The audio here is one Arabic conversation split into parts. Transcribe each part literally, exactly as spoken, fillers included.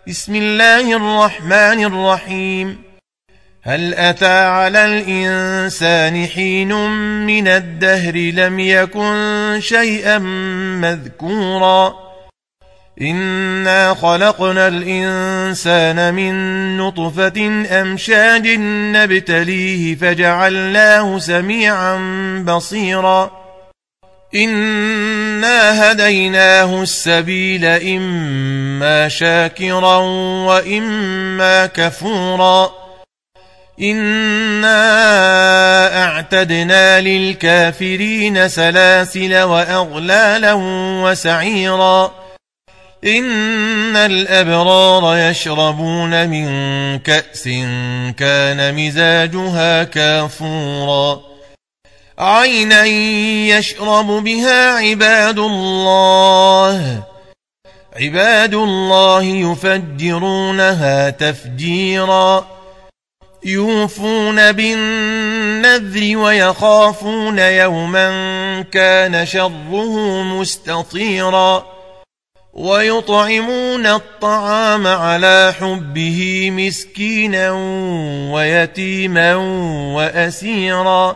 بسم الله الرحمن الرحيم. هل أتى على الإنسان حين من الدهر لم يكن شيئا مذكورا إنا خلقنا الإنسان من نطفة أمشاج نبتليه فجعلناه سميعا بصيرا إنا هديناه السبيل إما شاكرا وإما كفورا إنا أعتدنا للكافرين سلاسل وأغلالا وسعيرا إن الأبرار يشربون من كأس كان مزاجها كافورا عينا يشرب بها عباد الله عباد الله يفجرونها تفجيرا يوفون بالنذر ويخافون يوما كان شره مستطيرا ويطعمون الطعام على حبه مسكينا ويتيما وأسيرا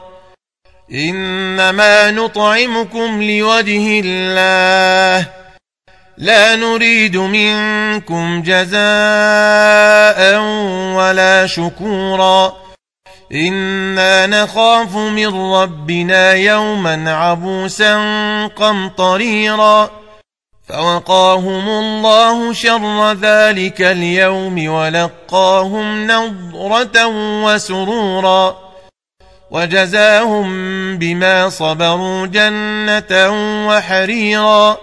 إنما نطعمكم لوجه الله لا نريد منكم جزاء ولا شكورا إنا نخاف من ربنا يوما عبوسا قمطريرا فوقاهم الله شر ذلك اليوم ولقاهم نضرة وسرورا وجزاهم بما صبروا جنة وحريرا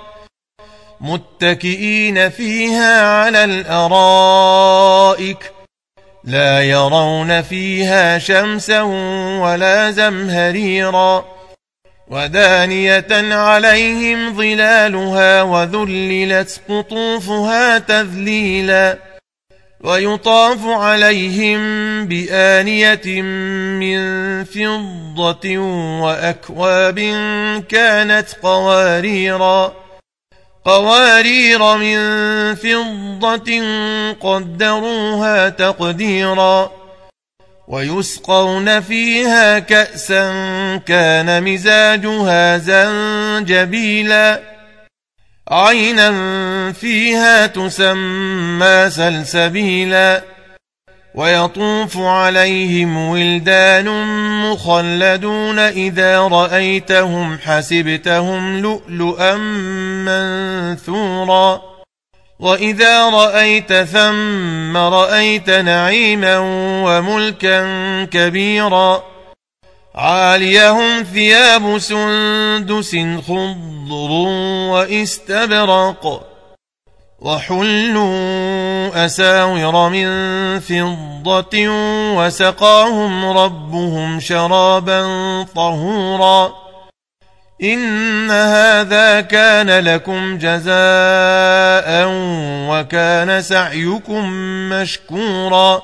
متكئين فيها على الأرائك لا يرون فيها شمسا ولا زمهريرا ودانية عليهم ظلالها وذللت قطوفها تذليلا ويطاف عليهم بآنية من فضة وأكواب كانت قواريرا قوارير من فضة قدروها تقديرا ويسقون فيها كأسا كان مزاجها زنجبيلا عينا فيها تسمى سلسبيلا ويطوف عليهم ولدان مخلدون إذا رأيتهم حسبتهم لؤلؤا منثورا وإذا رأيت ثم رأيت نعيما وملكا كبيرا عاليهم ثياب سندس خضر واستبرق وحلوا أساور من فضة وسقاهم ربهم شرابا طهورا إن هذا كان لكم جزاء وكان سعيكم مشكورا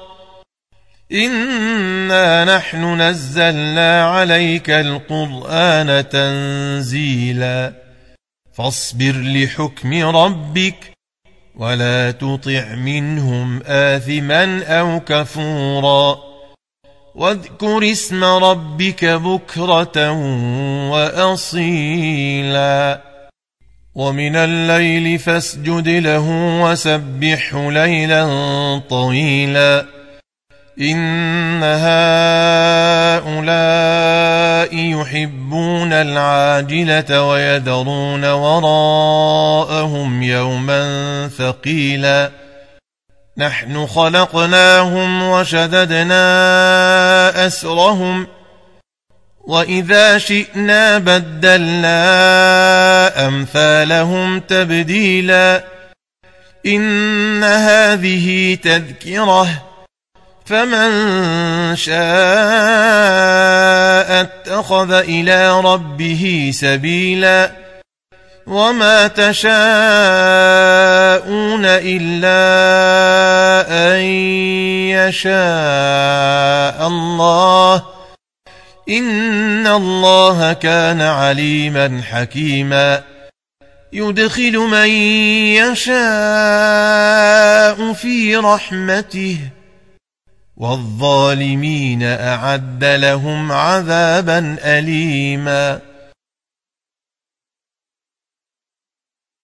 إنا نحن نزلنا عليك القرآن تنزيلا فاصبر لحكم ربك ولا تطع منهم آثما أو كفورا واذكر اسم ربك بكرة وأصيلا ومن الليل فاسجد له وسبحه ليلا طويلا إن هؤلاء يحبون العاجلة ويذرون وراءهم يوما ثقيلا نحن خلقناهم وشددنا أسرهم وإذا شئنا بدلنا أمثالهم تبديلا إن هذه تذكرة فمن شاء اتخذ إلى ربه سبيلا وما تشاءون إلا أن يشاء الله إن الله كان عليما حكيما يدخل من يشاء الله في رحمته والظالمين أعد لهم عذابا أليما.